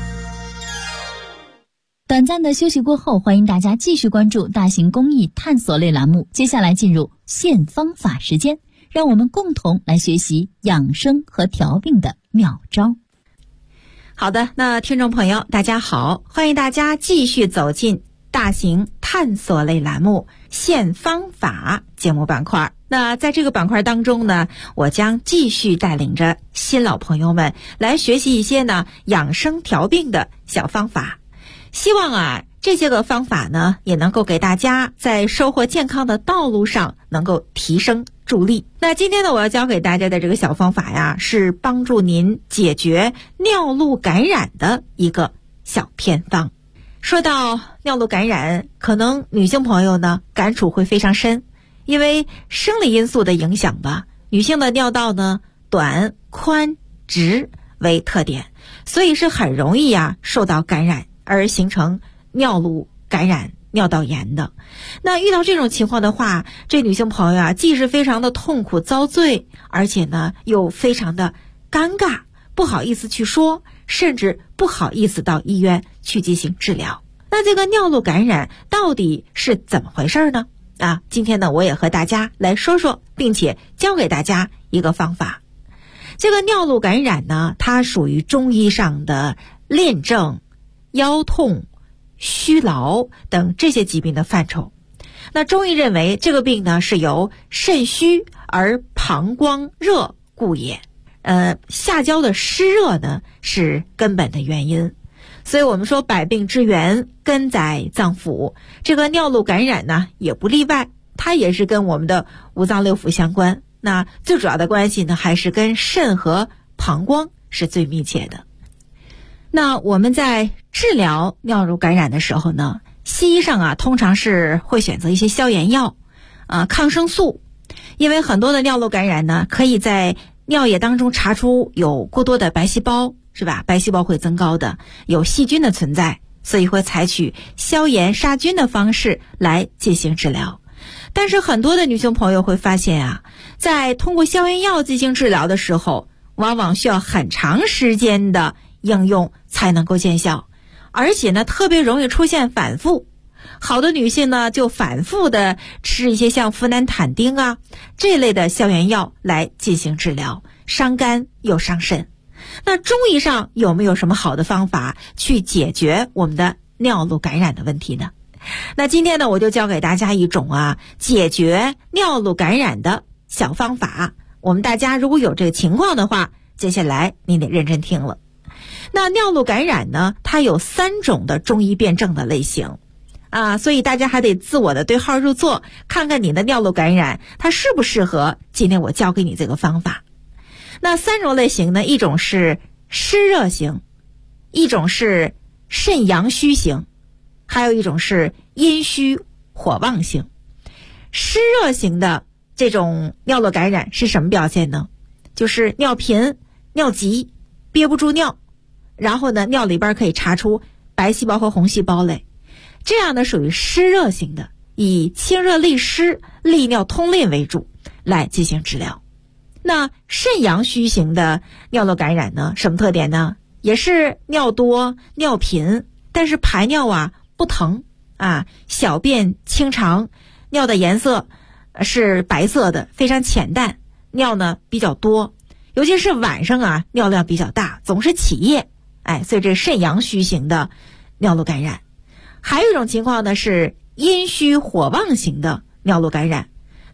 短暂的休息过后，欢迎大家继续关注大型公益探索类栏目。接下来进入现方法时间，让我们共同来学习养生和调病的妙招。 好的，那听众朋友大家好，欢迎大家继续走进大型探索类栏目现方法节目板块。那在这个板块当中呢，我将继续带领着新老朋友们来学习一些呢养生调病的小方法，希望这些个方法呢也能够给大家在收获健康的道路上能够提升助力。那今天呢，我要教给大家的这个小方法呀，是帮助您解决尿路感染的一个小偏方。说到尿路感染，可能女性朋友呢感触会非常深，因为生理因素的影响吧，女性的尿道呢短、宽、直为特点，所以是很容易受到感染而形成尿路感染、尿道炎的。那遇到这种情况的话，这女性朋友既是非常的痛苦遭罪，而且呢又非常的尴尬，不好意思去说，甚至不好意思到医院去进行治疗。那这个尿路感染到底是怎么回事呢？今天呢，我也和大家来说说，并且教给大家一个方法。这个尿路感染呢，它属于中医上的恋症、腰痛、虚劳等这些疾病的范畴。那中医认为这个病呢是由肾虚而膀胱热故也。下焦的湿热呢是根本的原因，所以我们说百病之源根在脏腑，这个尿路感染呢也不例外，它也是跟我们的五脏六腑相关。那最主要的关系呢还是跟肾和膀胱是最密切的。那我们在治疗尿路感染的时候呢，西医上通常是会选择一些消炎药抗生素，因为很多的尿路感染呢可以在尿液当中查出有过多的白细胞，是吧？白细胞会增高的，有细菌的存在，所以会采取消炎杀菌的方式来进行治疗。但是很多的女性朋友会发现在通过消炎药进行治疗的时候，往往需要很长时间的应用才能够见效，而且呢特别容易出现反复。好的女性呢就反复的吃一些像呋喃坦丁这类的消炎药来进行治疗，伤肝又伤肾。那中医上有没有什么好的方法去解决我们的尿路感染的问题呢？那今天呢，我就教给大家一种解决尿路感染的小方法。我们大家如果有这个情况的话，接下来你得认真听了。那尿路感染呢，它有3种的中医辨证的类型所以大家还得自我的对号入座，看看你的尿路感染它适不适合今天我教给你这个方法。那3种类型呢，一种是湿热型，一种是肾阳虚型，还有一种是阴虚火旺型。湿热型的这种尿路感染是什么表现呢？就是尿频、尿急、憋不住尿，然后呢尿里边可以查出白细胞和红细胞类，这样呢属于湿热型的，以清热利湿、利尿通淋为主来进行治疗。那肾阳虚型的尿路感染呢，什么特点呢？也是尿多、尿频，但是排尿不疼小便清长，尿的颜色是白色的，非常浅淡，尿呢比较多，尤其是晚上尿量比较大，总是起夜，所以这是肾阳虚型的尿路感染。还有一种情况呢是阴虚火旺型的尿路感染，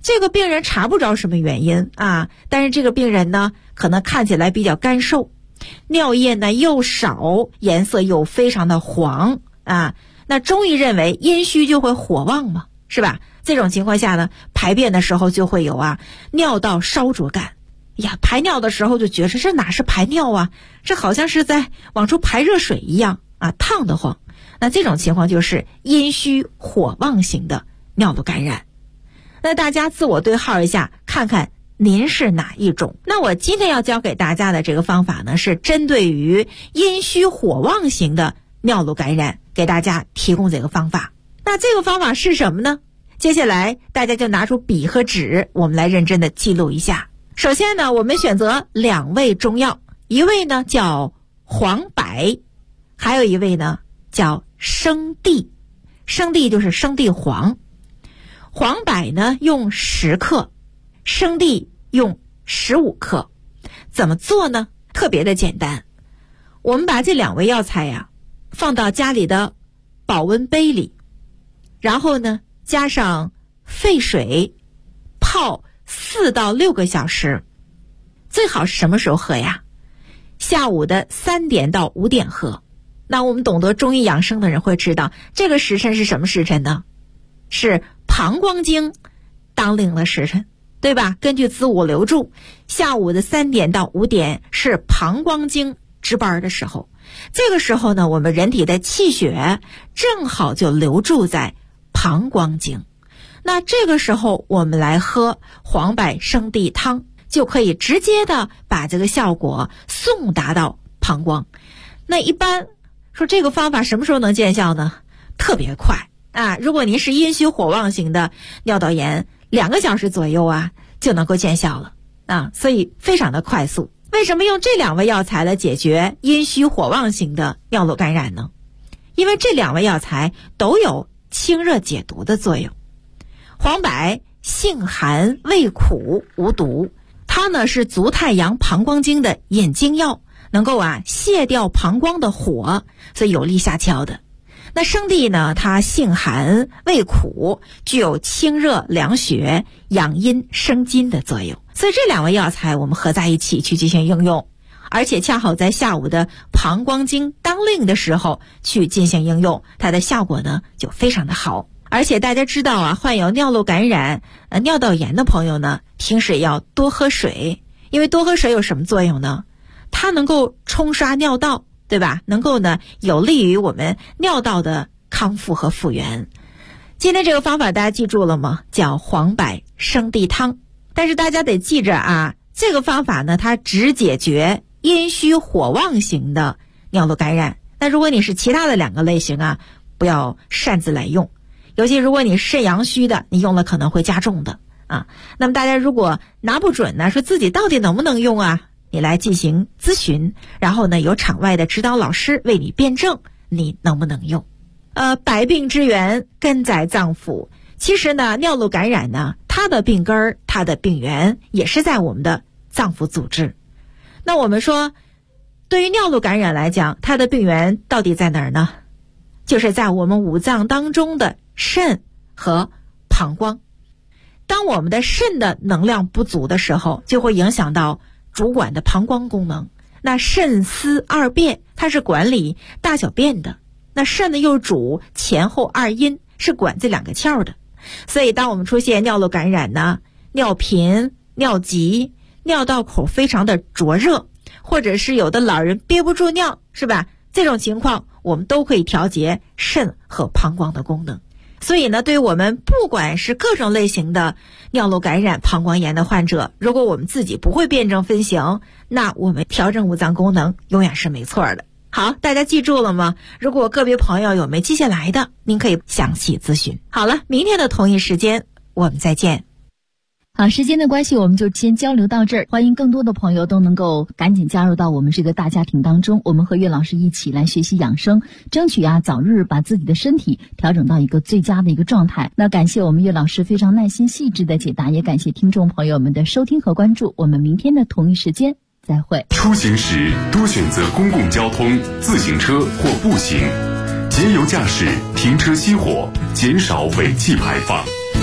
这个病人查不着什么原因啊，但是这个病人呢，可能看起来比较干瘦，尿液呢又少，颜色又非常的黄啊。那中医认为阴虚就会火旺嘛，是吧？这种情况下呢，排便的时候就会有尿道烧灼感。呀，排尿的时候就觉得这哪是排尿啊，这好像是在往出排热水一样啊，烫得慌。那这种情况就是阴虚火旺型的尿路感染。那大家自我对号一下，看看您是哪一种。那我今天要教给大家的这个方法呢，是针对于阴虚火旺型的尿路感染，给大家提供这个方法。那这个方法是什么呢？接下来大家就拿出笔和纸，我们来认真的记录一下。首先呢，我们选择2味中药，一味呢叫黄柏，还有一味呢叫生地。生地就是生地黄，黄柏呢用10克，生地用15克。怎么做呢？特别的简单，我们把这2味药材放到家里的保温杯里，然后呢加上沸水泡4到6个小时。最好是什么时候喝呀？下午的3点到5点喝。那我们懂得中医养生的人会知道，这个时辰是什么时辰呢？是膀胱经当令的时辰，对吧？根据子午流注，下午的3点到5点是膀胱经值班的时候。这个时候呢，我们人体的气血正好就流注在膀胱经。那这个时候我们来喝黄柏生地汤，就可以直接的把这个效果送达到膀胱。那一般说这个方法什么时候能见效呢？特别快啊！如果您是阴虚火旺型的尿道炎，2个小时左右就能够见效了啊，所以非常的快速。为什么用这2味药材来解决阴虚火旺型的尿路感染呢？因为这2味药材都有清热解毒的作用。黄柏性寒味苦无毒，它呢是足太阳膀胱经的引经药，能够泻掉膀胱的火，所以有利下窍的。那生地呢，它性寒味苦，具有清热凉血、养阴生津的作用。所以这2味药材我们合在一起去进行应用，而且恰好在下午的膀胱经当令的时候去进行应用，它的效果呢就非常的好。而且大家知道患有尿路感染、尿道炎的朋友呢，平时要多喝水，因为多喝水有什么作用呢？它能够冲刷尿道，对吧？能够呢有利于我们尿道的康复和复原。今天这个方法大家记住了吗？叫黄柏生地汤。但是大家得记着这个方法呢，它只解决阴虚火旺型的尿路感染。那如果你是其他的2个类型不要擅自来用。尤其如果你肾阳虚的，你用了可能会加重的那么大家如果拿不准说自己到底能不能用你来进行咨询，然后呢有场外的指导老师为你辩证你能不能用。百病之源根在脏腑。其实呢尿路感染呢，它的病根儿、它的病源也是在我们的脏腑组织。那我们说对于尿路感染来讲，它的病源到底在哪儿呢？就是在我们5脏当中的肾和膀胱。当我们的肾的能量不足的时候，就会影响到主管的膀胱功能。那肾司2便，它是管理大小便的。那肾呢又主前后2阴，是管这2个窍的。所以当我们出现尿路感染呢，尿频、尿急、尿道口非常的灼热，或者是有的老人憋不住尿，是吧？这种情况我们都可以调节肾和膀胱的功能。所以呢，对于我们不管是各种类型的尿路感染、膀胱炎的患者，如果我们自己不会辩证分型，那我们调整5脏功能永远是没错的。好，大家记住了吗？如果个别朋友有没记下来的，您可以详细咨询。好了，明天的同一时间我们再见。 好，时间的关系，我们就先交流到这儿。欢迎更多的朋友都能够赶紧加入到我们这个大家庭当中，我们和岳老师一起来学习养生，争取早日把自己的身体调整到一个最佳的一个状态。那感谢我们岳老师非常耐心细致的解答，也感谢听众朋友们的收听和关注。我们明天的同一时间再会。 出行时多选择公共交通、自行车或步行，节油驾驶，停车熄火，减少尾气排放。绿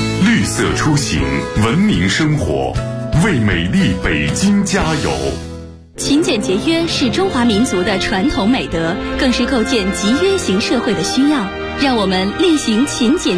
绿色出行，文明生活，为美丽北京加油。 勤俭节约是中华民族的传统美德，更是构建集约型社会的需要。让我们力行勤俭